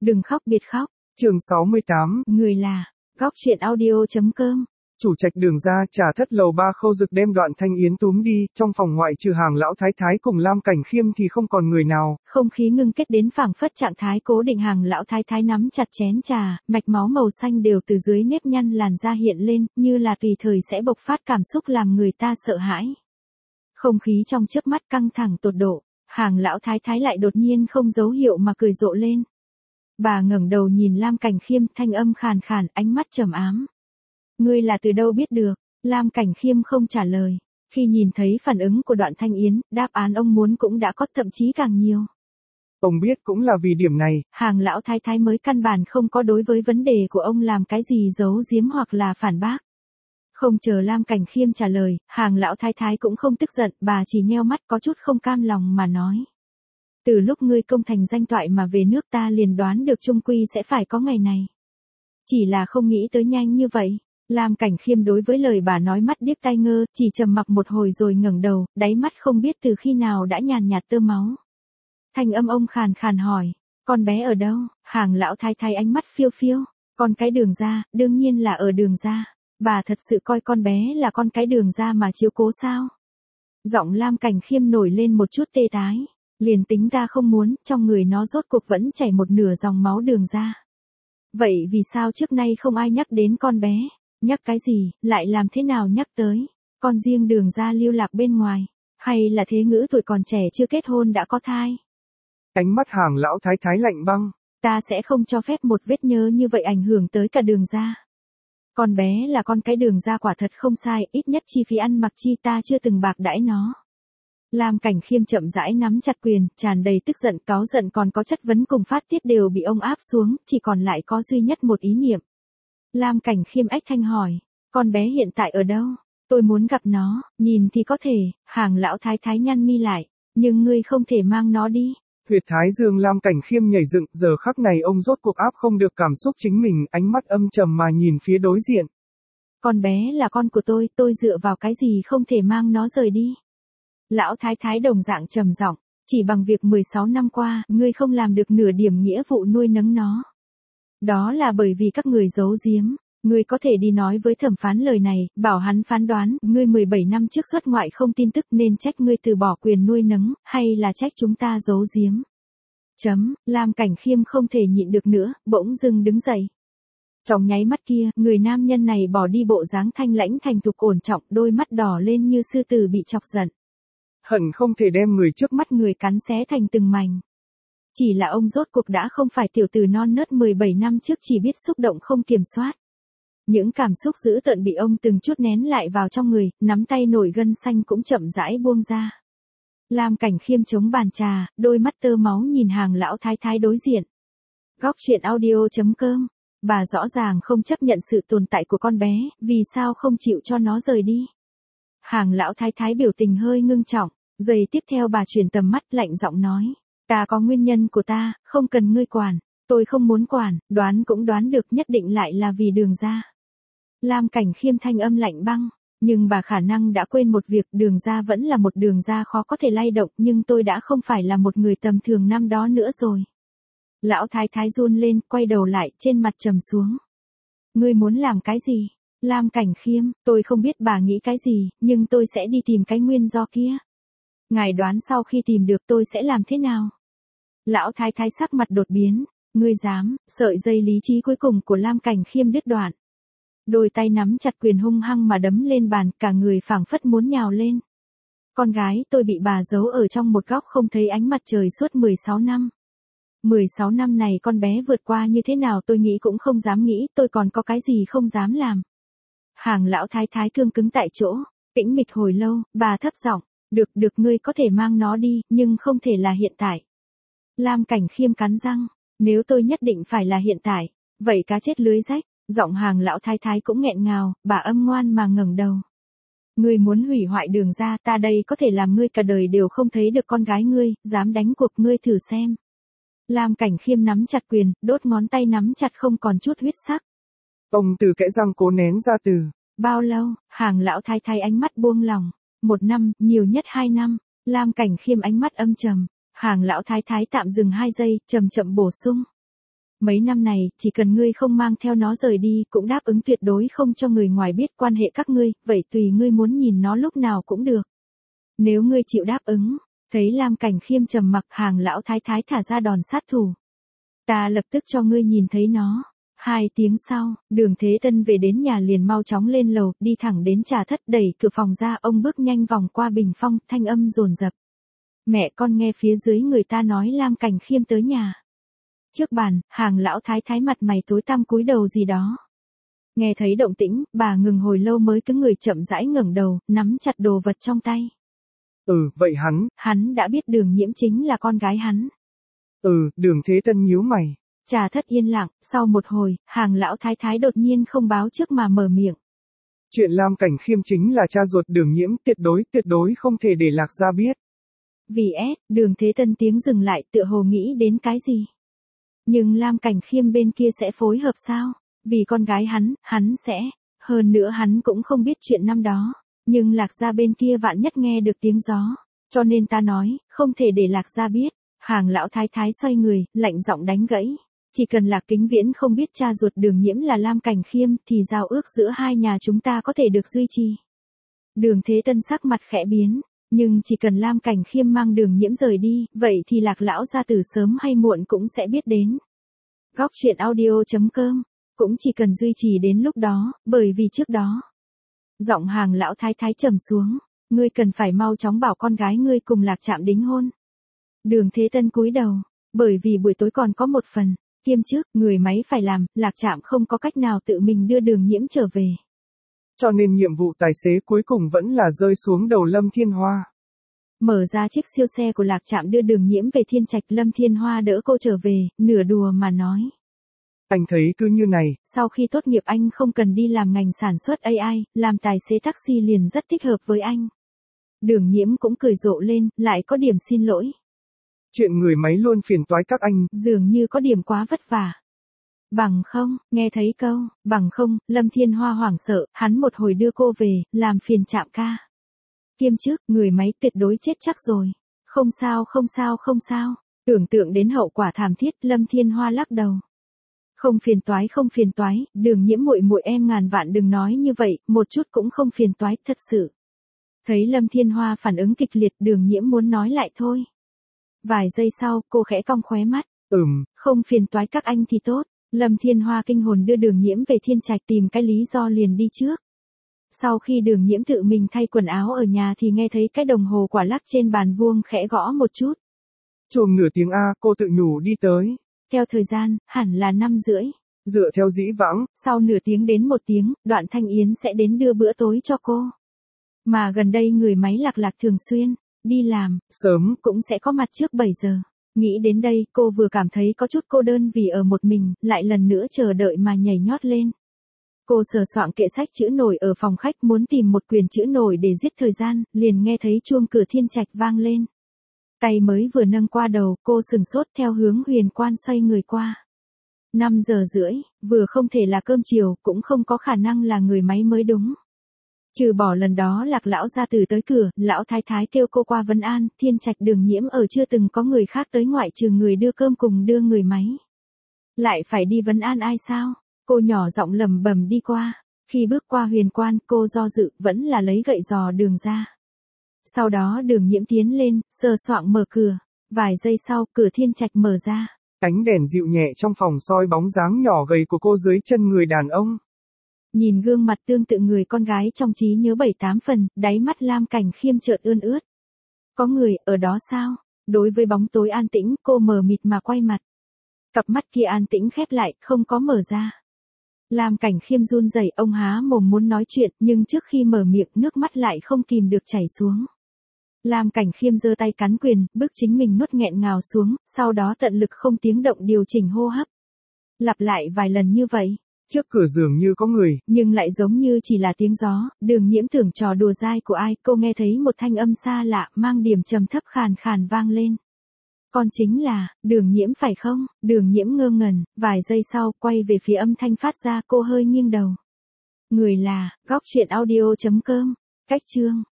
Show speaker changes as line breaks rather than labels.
Đừng khóc biệt khóc.
Chương 68.
Người là Góc Chuyện Audio.com.
Chủ trạch Đường ra Trà Thất lầu 3 Khâu Dực đem Đoạn Thanh Yến túm đi, trong phòng ngoại trừ Hàng lão thái thái cùng Lam Cảnh Khiêm thì không còn người nào.
Không khí ngưng kết đến phảng phất trạng thái cố định. Hàng lão thái thái nắm chặt chén trà, mạch máu màu xanh đều từ dưới nếp nhăn làn da hiện lên, như là tùy thời sẽ bộc phát cảm xúc làm người ta sợ hãi. Không khí trong chớp mắt căng thẳng tột độ, Hàng lão thái thái lại đột nhiên không dấu hiệu mà cười rộ lên. Bà ngẩng đầu nhìn Lam Cảnh Khiêm, thanh âm khàn khàn, ánh mắt trầm ám. Ngươi là từ đâu biết được? Lam Cảnh Khiêm không trả lời. Khi nhìn thấy phản ứng của Đoạn Thanh Yến, đáp án ông muốn cũng đã có, thậm chí càng nhiều.
Ông biết cũng là vì điểm này.
Hàng lão thái thái mới căn bản không có đối với vấn đề của ông làm cái gì giấu giếm hoặc là phản bác. Không chờ Lam Cảnh Khiêm trả lời, Hàng lão thái thái cũng không tức giận, bà chỉ nheo mắt có chút không cam lòng mà nói. Từ lúc ngươi công thành danh toại mà về nước ta liền đoán được chung quy sẽ phải có ngày này. Chỉ là không nghĩ tới nhanh như vậy. Lam Cảnh Khiêm đối với lời bà nói mắt điếc tai ngơ, chỉ trầm mặc một hồi rồi ngẩng đầu, đáy mắt không biết từ khi nào đã nhàn nhạt tơ máu. Thanh âm ông khàn khàn hỏi, con bé ở đâu? Hàng lão thái thái ánh mắt phiêu phiêu, con cái Đường ra, đương nhiên là ở Đường ra. Bà thật sự coi con bé là con cái Đường ra mà chiếu cố sao? Giọng Lam Cảnh Khiêm nổi lên một chút tê tái. Liền tính ta không muốn, trong người nó rốt cuộc vẫn chảy một nửa dòng máu Đường ra. Vậy vì sao trước nay không ai nhắc đến con bé? Nhắc cái gì, lại làm thế nào nhắc tới? Con riêng Đường ra lưu lạc bên ngoài, hay là thế ngữ tuổi còn trẻ chưa kết hôn đã có thai?
Ánh mắt Hàng lão thái thái lạnh băng.
Ta sẽ không cho phép một vết nhớ như vậy ảnh hưởng tới cả Đường ra. Con bé là con cái Đường ra quả thật không sai, ít nhất chi phí ăn mặc chi ta chưa từng bạc đãi nó. Lam Cảnh Khiêm chậm rãi nắm chặt quyền, tràn đầy tức giận, cáu giận còn có chất vấn cùng phát tiết đều bị ông áp xuống, chỉ còn lại có duy nhất một ý niệm. Lam Cảnh Khiêm ách thanh hỏi, con bé hiện tại ở đâu? Tôi muốn gặp nó, nhìn thì có thể. Hàng lão thái thái nhăn mi lại, nhưng ngươi không thể mang nó đi.
Huyệt thái dương Lam Cảnh Khiêm nhảy dựng, giờ khắc này ông rốt cuộc áp không được cảm xúc chính mình, ánh mắt âm trầm mà nhìn phía đối diện.
Con bé là con của tôi dựa vào cái gì không thể mang nó rời đi? Lão thái thái đồng dạng trầm giọng, chỉ bằng việc 16 năm qua, ngươi không làm được nửa điểm nghĩa vụ nuôi nấng nó. Đó là bởi vì các người giấu giếm. Ngươi có thể đi nói với thẩm phán lời này, bảo hắn phán đoán, ngươi 17 năm trước xuất ngoại không tin tức nên trách ngươi từ bỏ quyền nuôi nấng, hay là trách chúng ta giấu giếm. Lam Cảnh Khiêm không thể nhịn được nữa, bỗng dưng đứng dậy. Trong nháy mắt kia, người nam nhân này bỏ đi bộ dáng thanh lãnh thành thục ổn trọng, đôi mắt đỏ lên như sư tử bị chọc giận.
Hận không thể đem người trước mắt
người cắn xé thành từng mảnh. Chỉ là ông rốt cuộc đã không phải tiểu tử non nớt 17 năm trước chỉ biết xúc động không kiểm soát. Những cảm xúc dữ tợn bị ông từng chút nén lại vào trong người, nắm tay nổi gân xanh cũng chậm rãi buông ra. Lam Cảnh Khiêm chống bàn trà, đôi mắt tơ máu nhìn Hàng lão thái thái đối diện. Góc Chuyện Audio.com. Bà rõ ràng không chấp nhận sự tồn tại của con bé, vì sao không chịu cho nó rời đi? Hàng lão thái thái biểu tình hơi ngưng trọng, giây tiếp theo bà chuyển tầm mắt lạnh giọng nói. Ta có nguyên nhân của ta, không cần ngươi quản. Tôi không muốn quản, đoán cũng đoán được nhất định lại là vì Đường ra. Lam Cảnh Khiêm thanh âm lạnh băng, nhưng bà khả năng đã quên một việc, Đường ra vẫn là một Đường ra khó có thể lay động, nhưng tôi đã không phải là một người tầm thường năm đó nữa rồi. Lão thái thái run lên, quay đầu lại, trên mặt trầm xuống. Ngươi muốn làm cái gì? Lam Cảnh Khiêm, tôi không biết bà nghĩ cái gì, nhưng tôi sẽ đi tìm cái nguyên do kia. Ngài đoán sau khi tìm được tôi sẽ làm thế nào? Lão thái thái sắc mặt đột biến, ngươi dám? Sợi dây lý trí cuối cùng của Lam Cảnh Khiêm đứt đoạn. Đôi tay nắm chặt quyền hung hăng mà đấm lên bàn, cả người phảng phất muốn nhào lên. Con gái tôi bị bà giấu ở trong một góc không thấy ánh mặt trời suốt 16 năm. 16 năm này con bé vượt qua như thế nào tôi nghĩ cũng không dám nghĩ, tôi còn có cái gì không dám làm. Hàng lão thái thái cương cứng tại chỗ, tĩnh mịch hồi lâu, bà thấp giọng, được ngươi có thể mang nó đi, nhưng không thể là hiện tại. Lam Cảnh Khiêm cắn răng, nếu tôi nhất định phải là hiện tại, vậy cá chết lưới rách. Giọng Hàng lão thái thái cũng nghẹn ngào, bà âm ngoan mà ngẩng đầu. Ngươi muốn hủy hoại Đường ra, ta đây có thể làm ngươi cả đời đều không thấy được con gái ngươi, dám đánh cuộc ngươi thử xem. Lam Cảnh Khiêm nắm chặt quyền, đốt ngón tay nắm chặt không còn chút huyết sắc.
Ông từ kẽ răng cố nén ra từ.
Bao lâu? Hàng lão thái thái ánh mắt buông lỏng. 1 năm, nhiều nhất 2 năm. Lam Cảnh Khiêm ánh mắt âm trầm. Hàng lão thái thái tạm dừng 2 giây, chậm chậm bổ sung. Mấy năm này, chỉ cần ngươi không mang theo nó rời đi, cũng đáp ứng tuyệt đối không cho người ngoài biết quan hệ các ngươi, vậy tùy ngươi muốn nhìn nó lúc nào cũng được. Nếu ngươi chịu đáp ứng, thấy Lam Cảnh Khiêm trầm mặc, Hàng lão thái thái thả ra đòn sát thủ. Ta lập tức cho ngươi nhìn thấy nó. 2 tiếng sau, Đường Thế Tân về đến nhà liền mau chóng lên lầu, đi thẳng đến trà thất, đẩy cửa phòng ra, ông bước nhanh vòng qua bình phong, thanh âm dồn dập. Mẹ con nghe phía dưới người ta nói Lam Cảnh Khiêm tới nhà. Trước bàn, Hàng lão thái thái mặt mày tối tăm cúi đầu gì đó. Nghe thấy động tĩnh, bà ngừng hồi lâu mới cứng người chậm rãi ngẩng đầu, nắm chặt đồ vật trong tay.
Vậy
Hắn đã biết Đường Nhiễm chính là con gái hắn.
Đường Thế Tân nhíu mày.
Trà thất yên lặng, sau một hồi, Hàng lão thái thái đột nhiên không báo trước mà mở miệng.
Chuyện Lam Cảnh Khiêm chính là cha ruột Đường Nhiễm, tuyệt đối không thể để Lạc Gia biết.
Vì Đường Thế Tân tiếng dừng lại, tựa hồ nghĩ đến cái gì. Nhưng Lam Cảnh Khiêm bên kia sẽ phối hợp sao? Vì con gái hắn sẽ. Hơn nữa hắn cũng không biết chuyện năm đó. Nhưng Lạc Gia bên kia vạn nhất nghe được tiếng gió. Cho nên ta nói, không thể để Lạc Gia biết. Hàng lão thái thái xoay người, lạnh giọng đánh gãy. Chỉ cần Lạc Kính Viễn không biết cha ruột Đường Nhiễm là Lam Cảnh Khiêm thì giao ước giữa hai nhà chúng ta có thể được duy trì. Đường Thế Tân sắc mặt khẽ biến. Nhưng chỉ cần Lam Cảnh Khiêm mang Đường Nhiễm rời đi, vậy thì Lạc lão gia tử sớm hay muộn cũng sẽ biết đến. Góc truyện audio.com, cũng chỉ cần duy trì đến lúc đó, bởi vì trước đó. Giọng Hàng lão thái thái trầm xuống, ngươi cần phải mau chóng bảo con gái ngươi cùng Lạc Trạm đính hôn. Đường Thế Tân cúi đầu, bởi vì buổi tối còn có một phần, kiêm chức, người máy phải làm, Lạc Trạm không có cách nào tự mình đưa Đường Nhiễm trở về.
Cho nên nhiệm vụ tài xế cuối cùng vẫn là rơi xuống đầu Lâm Thiên Hoa.
Mở ra chiếc siêu xe của Lạc Trạm đưa Đường Nhiễm về Thiên Trạch, Lâm Thiên Hoa đỡ cô trở về, nửa đùa mà nói.
Anh thấy cứ như này.
Sau khi tốt nghiệp anh không cần đi làm ngành sản xuất AI, làm tài xế taxi liền rất thích hợp với anh. Đường Nhiễm cũng cười rộ lên, lại có điểm xin lỗi.
Chuyện người máy luôn phiền toái các anh.
Dường như có điểm quá vất vả. Bằng không, nghe thấy câu, bằng không, Lâm Thiên Hoa hoảng sợ, hắn một hồi đưa cô về, làm phiền Trạm ca. Kiêm chức, người máy tuyệt đối chết chắc rồi. Không sao. Tưởng tượng đến hậu quả thảm thiết, Lâm Thiên Hoa lắc đầu. Không phiền toái, Đường Nhiễm muội em ngàn vạn đừng nói như vậy, một chút cũng không phiền toái, thật sự. Thấy Lâm Thiên Hoa phản ứng kịch liệt, Đường Nhiễm muốn nói lại thôi. Vài giây sau, cô khẽ cong khóe mắt. Không phiền toái các anh thì tốt. Lâm Thiên Hoa kinh hồn đưa Đường Nhiễm về Thiên Trạch, tìm cái lý do liền đi trước. Sau khi Đường Nhiễm tự mình thay quần áo ở nhà thì nghe thấy cái đồng hồ quả lắc trên bàn vuông khẽ gõ một chút.
Chuông nửa tiếng cô tự nhủ đi tới.
Theo thời gian, hẳn là 5:30.
Dựa theo dĩ vãng,
sau nửa tiếng đến 1 tiếng, Đoạn Thanh Yến sẽ đến đưa bữa tối cho cô. Mà gần đây người máy Lạc thường xuyên đi làm
sớm
cũng sẽ có mặt trước 7 giờ. Nghĩ đến đây, cô vừa cảm thấy có chút cô đơn vì ở một mình, lại lần nữa chờ đợi mà nhảy nhót lên. Cô sờ soạng kệ sách chữ nổi ở phòng khách, muốn tìm một quyển chữ nổi để giết thời gian, liền nghe thấy chuông cửa Thiên Trạch vang lên. Tay mới vừa nâng qua đầu, cô sừng sốt theo hướng Huyền Quan xoay người qua. 5:30, vừa không thể là cơm chiều, cũng không có khả năng là người máy mới đúng. Trừ bỏ lần đó Lạc lão gia tử tới cửa, lão thái thái kêu cô qua vấn an, Thiên Trạch Đường Nhiễm ở chưa từng có người khác tới ngoại trừ người đưa cơm cùng đưa người máy. Lại phải đi vấn an ai sao? Cô nhỏ giọng lẩm bẩm đi qua. Khi bước qua Huyền Quan, cô do dự, vẫn là lấy gậy giò Đường ra. Sau đó Đường Nhiễm tiến lên, sờ soạng mở cửa. Vài giây sau, cửa Thiên Trạch mở ra.
Ánh đèn dịu nhẹ trong phòng soi bóng dáng nhỏ gầy của cô dưới chân người đàn ông.
Nhìn gương mặt tương tự người con gái trong trí nhớ 7-8 phần, đáy mắt Lam Cảnh Khiêm chợt ươn ướt. Có người ở đó sao? Đối với bóng tối an tĩnh, cô mờ mịt mà quay mặt. Cặp mắt kia an tĩnh khép lại, không có mở ra. Lam Cảnh Khiêm run rẩy, ông há mồm muốn nói chuyện, nhưng trước khi mở miệng, nước mắt lại không kìm được chảy xuống. Lam Cảnh Khiêm giơ tay cắn quyền, bức chính mình nuốt nghẹn ngào xuống, sau đó tận lực không tiếng động điều chỉnh hô hấp. Lặp lại vài lần như vậy.
Trước cửa dường như có người,
nhưng lại giống như chỉ là tiếng gió. Đường Nhiễm tưởng trò đùa dai của ai, cô nghe thấy một thanh âm xa lạ, mang điểm trầm thấp khàn khàn vang lên. Con chính là, Đường Nhiễm phải không? Đường Nhiễm ngơ ngẩn, vài giây sau, quay về phía âm thanh phát ra, cô hơi nghiêng đầu. Người là, góc truyện audio.com, cách chương.